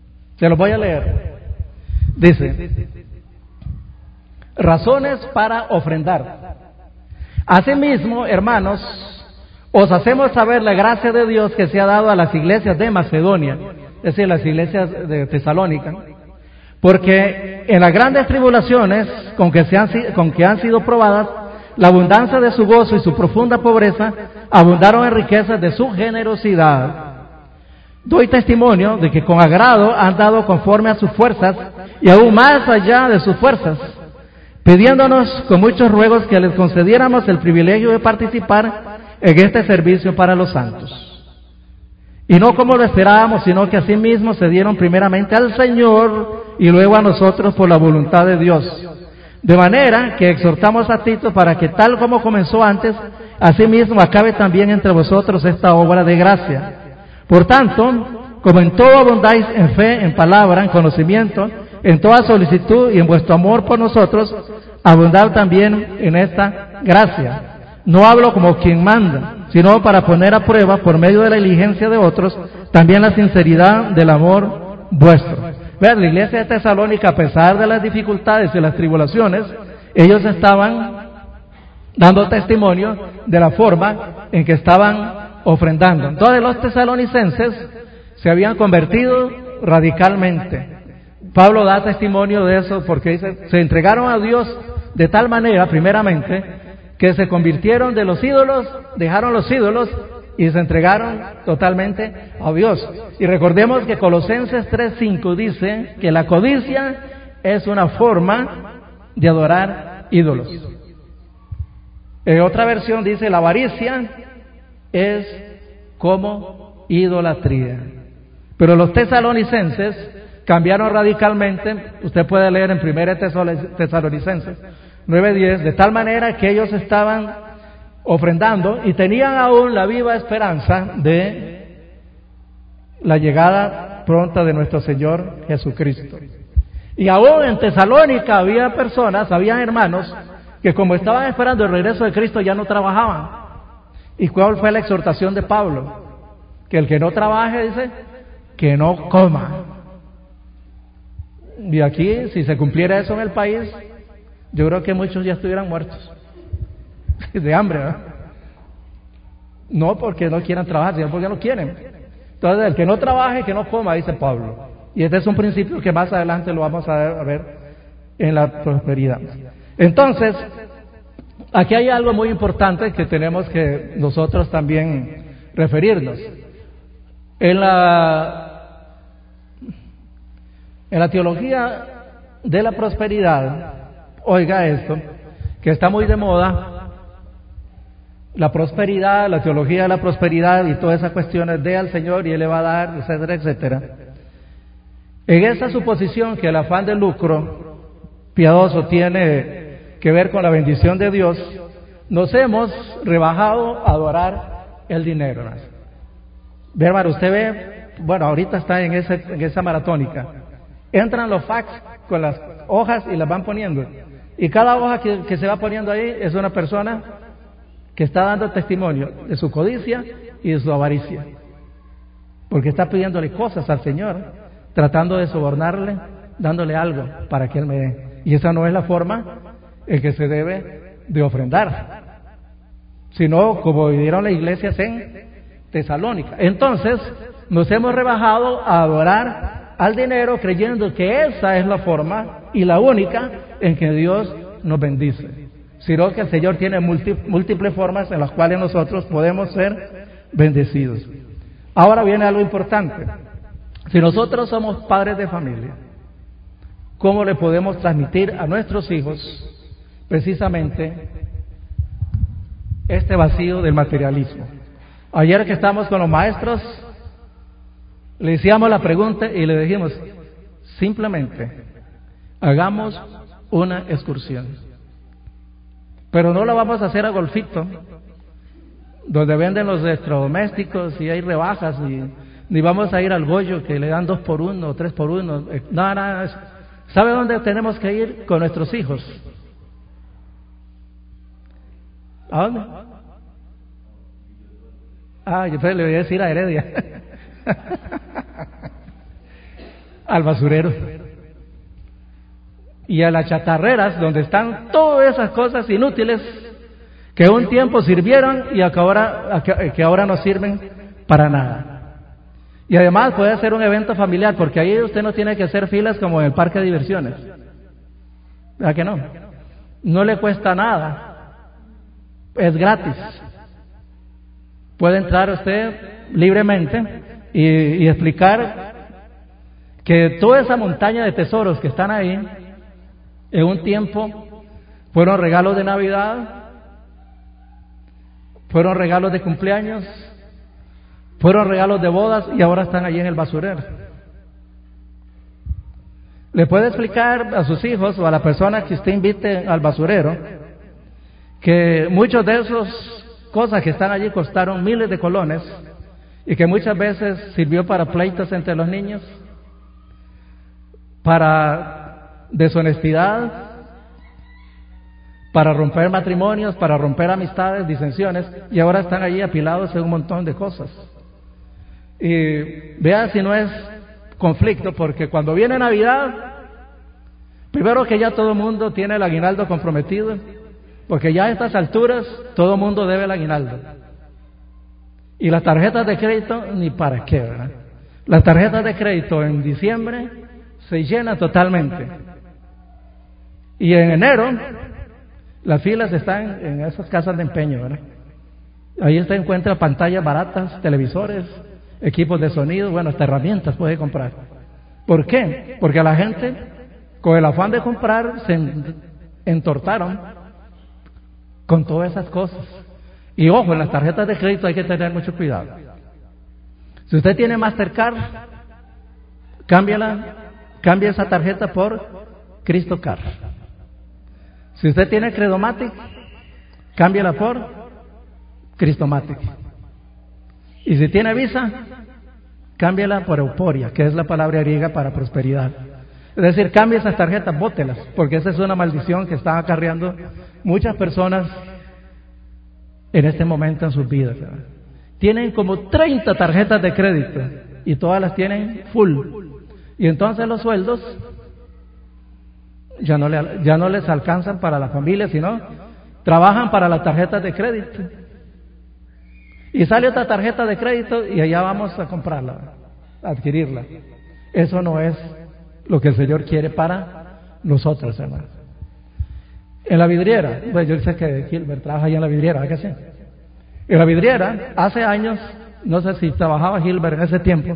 [SPEAKER 1] Se los voy a leer. Dice: razones para ofrendar. Asimismo, hermanos, os hacemos saber la gracia de Dios que se ha dado a las iglesias de Macedonia, es decir, las iglesias de Tesalónica, porque en las grandes tribulaciones con que han sido probadas, la abundancia de su gozo y su profunda pobreza abundaron en riquezas de su generosidad. Doy testimonio de que con agrado han dado conforme a sus fuerzas y aún más allá de sus fuerzas, pidiéndonos con muchos ruegos que les concediéramos el privilegio de participar en este servicio para los santos. Y no como lo esperábamos, sino que asimismo se dieron primeramente al Señor y luego a nosotros por la voluntad de Dios. De manera que exhortamos a Tito para que tal como comenzó antes, asimismo acabe también entre vosotros esta obra de gracia. Por tanto, como en todo abundáis en fe, en palabra, en conocimiento, en toda solicitud y en vuestro amor por nosotros, abundad también en esta gracia. No hablo como quien manda, sino para poner a prueba, por medio de la diligencia de otros, también la sinceridad del amor vuestro. Vean, la iglesia de Tesalónica, a pesar de las dificultades y las tribulaciones, ellos estaban dando testimonio de la forma en que estaban ofrendando. Entonces los tesalonicenses se habían convertido radicalmente. Pablo da testimonio de eso porque dice, se entregaron a Dios de tal manera, primeramente, que se convirtieron de los ídolos, dejaron los ídolos y se entregaron totalmente a Dios. Y recordemos que Colosenses 3:5 dice que la codicia es una forma de adorar ídolos. En otra versión dice la avaricia es como idolatría. Pero los tesalonicenses cambiaron radicalmente. Usted puede leer en 1 Tesalonicenses 9:10, de tal manera que ellos estaban ofrendando y tenían aún la viva esperanza de la llegada pronta de nuestro Señor Jesucristo. Y aún en Tesalónica había personas, había hermanos que como estaban esperando el regreso de Cristo ya no trabajaban. ¿Y cuál fue la exhortación de Pablo? Que el que no trabaje, dice, que no coma. Y aquí, si se cumpliera eso en el país, yo creo que muchos ya estuvieran muertos de hambre, ¿verdad? No porque no quieran trabajar, sino porque no quieren. Entonces, el que no trabaje, que no coma, dice Pablo. Y este es un principio que más adelante lo vamos a ver en la prosperidad. Entonces, aquí hay algo muy importante que tenemos que nosotros también referirnos. En la teología de la prosperidad, oiga esto, que está muy de moda, la prosperidad, la teología de la prosperidad y todas esas cuestiones de al Señor y Él le va a dar, etcétera, etcétera. En esa suposición que el afán de lucro piadoso tiene que ver con la bendición de Dios, nos hemos rebajado a adorar el dinero. Ve, hermano, usted ve, bueno, ahorita está en esa maratónica. Entran los fax con las hojas y las van poniendo. Y cada hoja que se va poniendo ahí es una persona que está dando testimonio de su codicia y de su avaricia. Porque está pidiéndole cosas al Señor, tratando de sobornarle, dándole algo para que Él me dé. Y esa no es la forma en que se debe de ofrendar, sino como vivieron las iglesias en Tesalónica. Entonces, nos hemos rebajado a adorar al dinero creyendo que esa es la forma y la única en que Dios nos bendice, sino que el Señor tiene múltiples formas en las cuales nosotros podemos ser bendecidos. Ahora viene algo importante. Si nosotros somos padres de familia, ¿cómo le podemos transmitir a nuestros hijos precisamente este vacío del materialismo? Ayer que estamos con los maestros, le hicimos la pregunta y le dijimos, simplemente, hagamos una excursión. Pero no la vamos a hacer a Golfito, donde venden los electrodomésticos y hay rebajas, ni vamos a ir al Goyo que le dan 2 por 1 o 3 por 1. Nada. ¿Sabe dónde tenemos que ir con nuestros hijos? ¿A dónde? Yo le voy a decir a Heredia. al basurero y a las chatarreras donde están todas esas cosas inútiles que un tiempo sirvieron y que ahora no sirven para nada. Y además puede ser un evento familiar, porque ahí usted no tiene que hacer filas como en el parque de diversiones. ¿Verdad que no? No le cuesta nada, es gratis. Puede entrar usted libremente y explicar que toda esa montaña de tesoros que están ahí, en un tiempo fueron regalos de Navidad, fueron regalos de cumpleaños, fueron regalos de bodas y ahora están allí en el basurero. Le puede explicar a sus hijos o a la persona que usted invite al basurero que muchos de esos cosas que están allí costaron miles de colones y que muchas veces sirvió para pleitos entre los niños, para deshonestidad, para romper matrimonios, para romper amistades, disensiones, y ahora están allí apilados en un montón de cosas. Y vea si no es conflicto, porque cuando viene Navidad, primero que ya todo el mundo tiene el aguinaldo comprometido, porque ya a estas alturas todo el mundo debe el aguinaldo. Y las tarjetas de crédito, ni para qué, ¿verdad? Las tarjetas de crédito en diciembre se llenan totalmente. Y en enero, las filas están en esas casas de empeño, ¿verdad? Ahí usted encuentra pantallas baratas, televisores, equipos de sonido, bueno, hasta herramientas puede comprar. ¿Por qué? Porque la gente, con el afán de comprar, se entortaron con todas esas cosas. Y ojo, en las tarjetas de crédito hay que tener mucho cuidado. Si usted tiene Mastercard, cambie esa tarjeta por Cristo Card. Si usted tiene Credomatic, cámbiala por Cristomatic. Y si tiene Visa, cámbiala por Euporia, que es la palabra griega para prosperidad. Es decir, cambie esas tarjetas, bótelas, porque esa es una maldición que están acarreando muchas personas en este momento en sus vidas, ¿verdad? Tienen como 30 tarjetas de crédito y todas las tienen full. Y entonces los sueldos ya no les alcanzan para la familia, sino trabajan para las tarjetas de crédito. Y sale otra tarjeta de crédito y allá vamos a comprarla, a adquirirla. Eso no es lo que el Señor quiere para nosotros, hermanos. En la vidriera, pues yo sé que Gilbert trabaja allá en la vidriera, ¿verdad que sí? En la vidriera, hace años, no sé si trabajaba Gilbert en ese tiempo,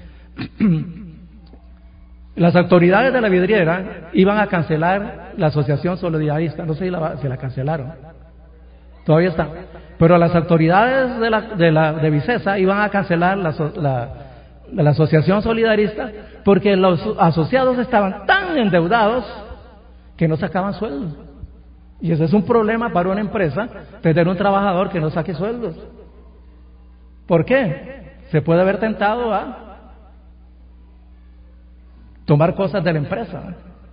[SPEAKER 1] las autoridades de la vidriera iban a cancelar la asociación solidarista, no sé si la cancelaron, todavía está, pero las autoridades de Vicesa iban a cancelar la asociación solidarista porque los asociados estaban tan endeudados que no sacaban sueldos. Y ese es un problema para una empresa, tener un trabajador que no saque sueldos. ¿Por qué? Se puede haber tentado a tomar cosas de la empresa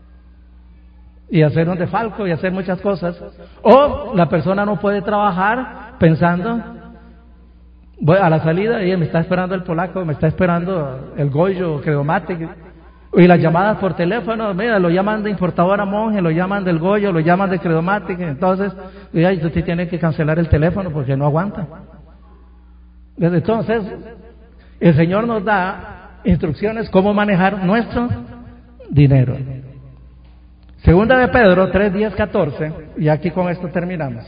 [SPEAKER 1] y hacer un defalco y hacer muchas cosas. O la persona no puede trabajar pensando, voy a la salida y me está esperando el polaco, me está esperando el Goyo, Credomatic. Y las llamadas por teléfono, mira, lo llaman de importadora Monje, lo llaman del Goyo, lo llaman de Credomatic, entonces, usted tiene que cancelar el teléfono porque no aguanta. Entonces, el Señor nos da instrucciones cómo manejar nuestro dinero. Segunda de Pedro 3, 10, 14, y aquí con esto terminamos.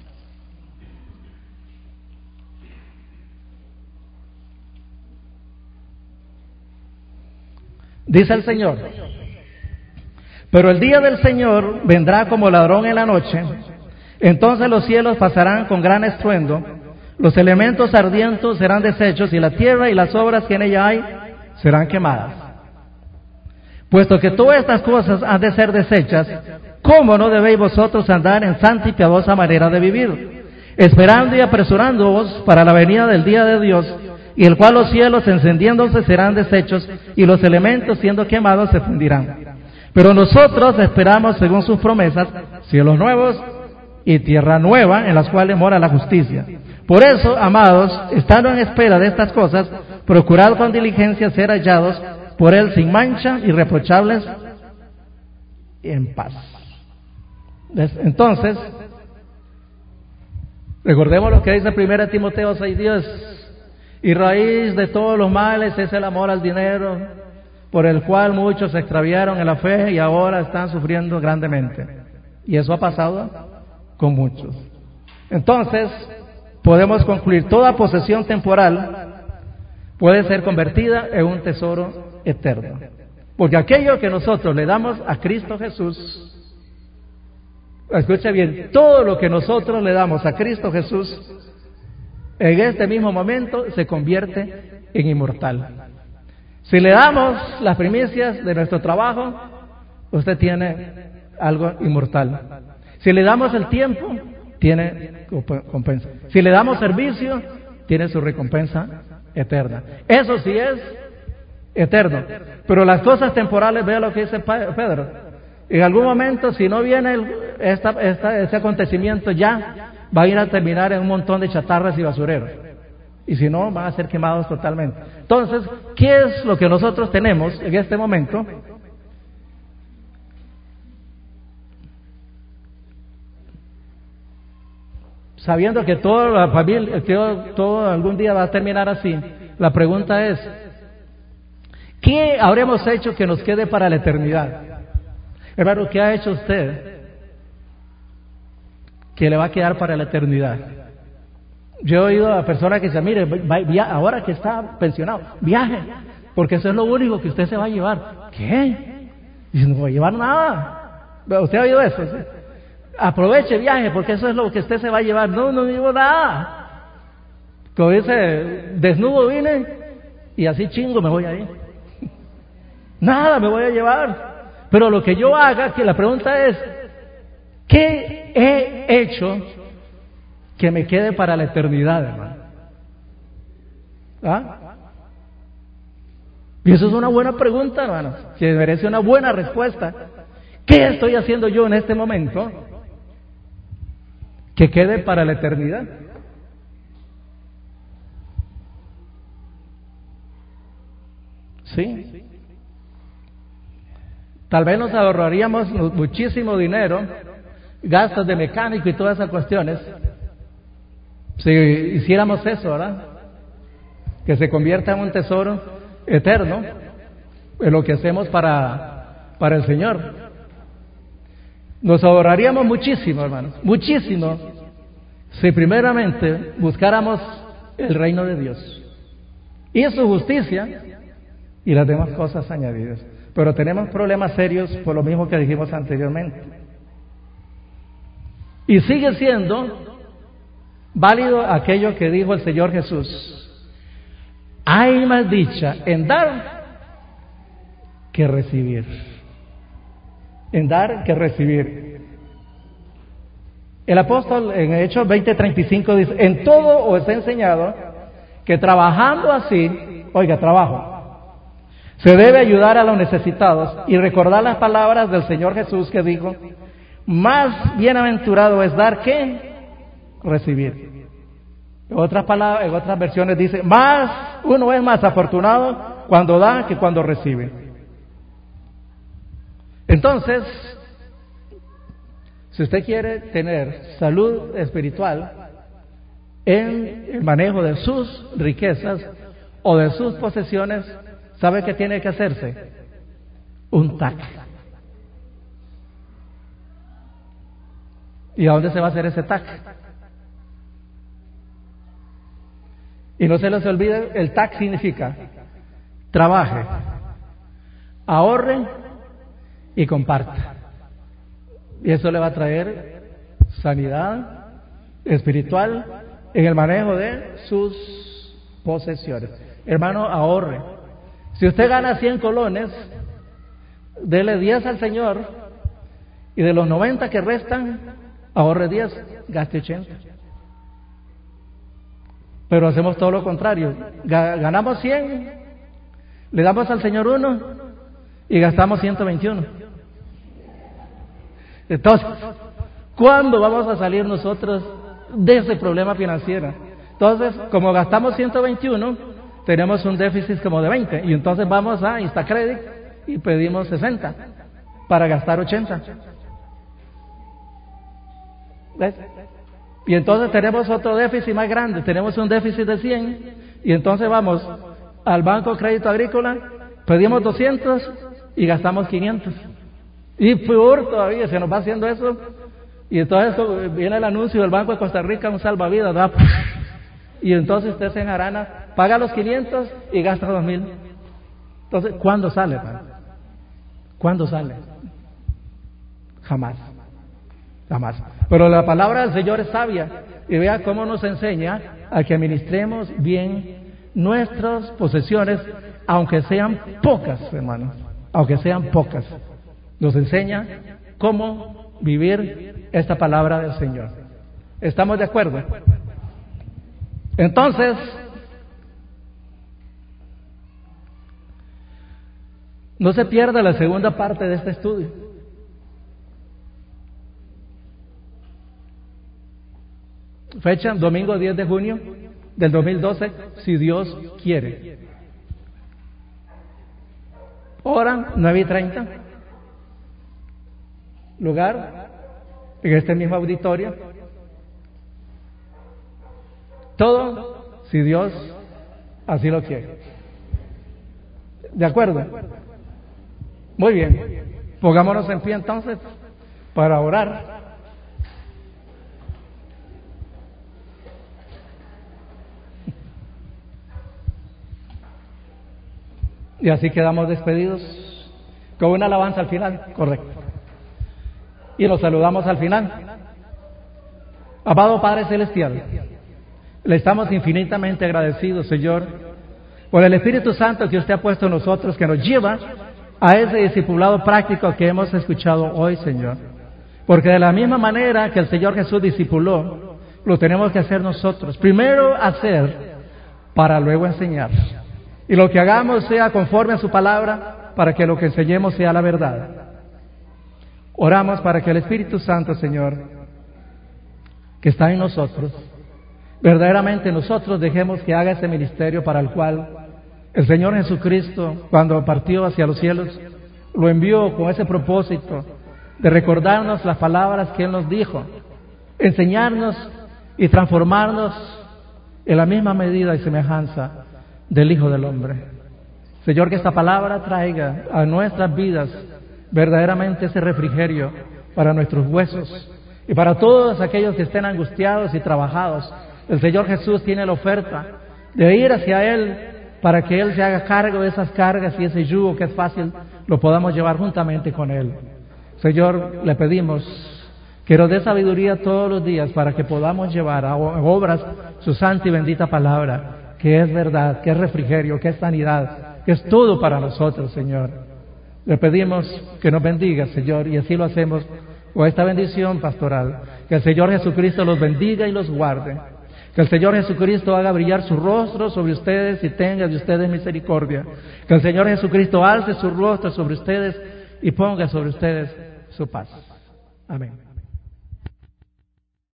[SPEAKER 1] Dice el Señor: pero el día del Señor vendrá como ladrón en la noche, entonces los cielos pasarán con gran estruendo, los elementos ardientes serán deshechos y la tierra y las obras que en ella hay serán quemadas. Puesto que todas estas cosas han de ser deshechas, ¿cómo no debéis vosotros andar en santa y piadosa manera de vivir, esperando y apresurándoos para la venida del día de Dios, y el cual los cielos encendiéndose serán deshechos y los elementos siendo quemados se fundirán? Pero nosotros esperamos, según sus promesas, cielos nuevos y tierra nueva en las cuales mora la justicia. Por eso, amados, estando en espera de estas cosas, procurad con diligencia ser hallados por Él sin mancha, irreprochables y en paz. Entonces, recordemos lo que dice 1 Timoteo 6:10, y raíz de todos los males es el amor al dinero, por el cual muchos se extraviaron en la fe y ahora están sufriendo grandemente. Y eso ha pasado con muchos. Entonces, podemos concluir, toda posesión temporal puede ser convertida en un tesoro eterno. Porque aquello que nosotros le damos a Cristo Jesús, escuche bien, todo lo que nosotros le damos a Cristo Jesús, en este mismo momento se convierte en inmortal. Si le damos las primicias de nuestro trabajo, usted tiene algo inmortal. Si le damos el tiempo, tiene recompensa. Si le damos servicio, tiene su recompensa eterna. Eso sí es eterno. Pero las cosas temporales, vea lo que dice Pedro. En algún momento, si no viene ese acontecimiento ya, va a ir a terminar en un montón de chatarras y basureros. Y si no, van a ser quemados totalmente. Entonces, ¿qué es lo que nosotros tenemos en este momento? Sabiendo que toda la familia, todo algún día va a terminar así, la pregunta es, ¿qué habremos hecho que nos quede para la eternidad? Hermano, ¿qué ha hecho usted que le va a quedar para la eternidad? Yo he oído a personas que dicen, mire, ahora que está pensionado, viaje, porque eso es lo único que usted se va a llevar. ¿Qué? Dice, no voy a llevar nada. ¿Usted ha oído eso? ¿Sí? Aproveche, viaje, porque eso es lo que usted se va a llevar. No, no llevo nada. Como dice, desnudo vine y así chingo me voy a ir. Nada me voy a llevar. Pero lo que yo haga, que la pregunta es, ¿qué he hecho que me quede para la eternidad, hermano? ¿Ah? Y eso es una buena pregunta, hermanos, que merece una buena respuesta. ¿Qué estoy haciendo yo en este momento que quede para la eternidad? ¿Sí? Tal vez nos ahorraríamos muchísimo dinero, gastos de mecánico y todas esas cuestiones, si hiciéramos eso, ¿verdad? Que se convierta en un tesoro eterno en lo que hacemos para el Señor. Nos ahorraríamos muchísimo, hermanos, muchísimo, si primeramente buscáramos el reino de Dios y su justicia y las demás cosas añadidas. Pero tenemos problemas serios por lo mismo que dijimos anteriormente. Y sigue siendo válido aquello que dijo el Señor Jesús: hay más dicha en dar que recibir. En dar que recibir. El apóstol en Hechos 20:35 dice: en todo os he enseñado que trabajando así, oiga, trabajo, se debe ayudar a los necesitados y recordar las palabras del Señor Jesús que dijo: más bienaventurado es dar que recibir. En otras palabras, en otras versiones dice: uno es más afortunado cuando da que cuando recibe. Entonces, si usted quiere tener salud espiritual en el manejo de sus riquezas o de sus posesiones, ¿sabe qué tiene que hacerse? Un TAC. ¿Y a dónde se va a hacer ese TAC? Y no se les olvide, el TAC significa trabaje, ahorre y comparta. Y eso le va a traer sanidad espiritual en el manejo de sus posesiones. Hermano, ahorre. Si usted gana 100 colones, dele 10 al Señor, y de los 90 que restan, ahorre 10, gaste 80. Pero hacemos todo lo contrario. Ganamos 100, le damos al Señor 1 y gastamos 121. Entonces, ¿cuándo vamos a salir nosotros de ese problema financiero? Entonces, como gastamos 121, tenemos un déficit como de 20, y entonces vamos a Instacredit y pedimos 60 para gastar 80. ¿Ves? Y entonces tenemos otro déficit más grande, tenemos un déficit de 100, y entonces vamos al Banco Crédito Agrícola, pedimos 200 y gastamos 500. Y peor todavía, se nos va haciendo eso, y entonces viene el anuncio del Banco de Costa Rica, un salvavidas, ¿verdad? Y entonces usted se enjarana, paga los 500 y gasta 2,000. Entonces, ¿cuándo sale, padre? ¿Cuándo sale? Jamás. Jamás. Pero la palabra del Señor es sabia, y vea cómo nos enseña a que administremos bien nuestras posesiones, aunque sean pocas, hermanos, aunque sean pocas. Nos enseña cómo vivir esta palabra del Señor. ¿Estamos de acuerdo? Entonces, no se pierda la segunda parte de este estudio. Fecha, domingo 10 de junio del 2012, si Dios quiere. Hora 9:30. Lugar, en este mismo auditorio. Todo, si Dios así lo quiere. ¿De acuerdo? Muy bien. Pongámonos en pie entonces para orar. Y así quedamos despedidos con una alabanza al final, correcto. Y los saludamos al final. Amado Padre Celestial, le estamos infinitamente agradecidos, Señor, por el Espíritu Santo que usted ha puesto en nosotros, que nos lleva a ese discipulado práctico que hemos escuchado hoy, Señor. Porque de la misma manera que el Señor Jesús discipuló, lo tenemos que hacer nosotros. Primero hacer, para luego enseñar. Y lo que hagamos sea conforme a su palabra, para que lo que enseñemos sea la verdad. Oramos para que el Espíritu Santo, Señor, que está en nosotros, verdaderamente nosotros dejemos que haga ese ministerio para el cual el Señor Jesucristo, cuando partió hacia los cielos, lo envió con ese propósito de recordarnos las palabras que Él nos dijo, enseñarnos y transformarnos en la misma medida y semejanza del Hijo del Hombre. Señor, que esta palabra traiga a nuestras vidas verdaderamente ese refrigerio para nuestros huesos y para todos aquellos que estén angustiados y trabajados. El Señor Jesús tiene la oferta de ir hacia Él para que Él se haga cargo de esas cargas y ese yugo que es fácil, lo podamos llevar juntamente con Él. Señor, le pedimos que nos dé sabiduría todos los días para que podamos llevar a obras su santa y bendita palabra, que es verdad, que es refrigerio, que es sanidad, que es todo para nosotros, Señor. Le pedimos que nos bendiga, Señor, y así lo hacemos con esta bendición pastoral. Que el Señor Jesucristo los bendiga y los guarde. Que el Señor Jesucristo haga brillar su rostro sobre ustedes y tenga de ustedes misericordia. Que el Señor Jesucristo alce su rostro sobre ustedes y ponga sobre ustedes su paz. Amén.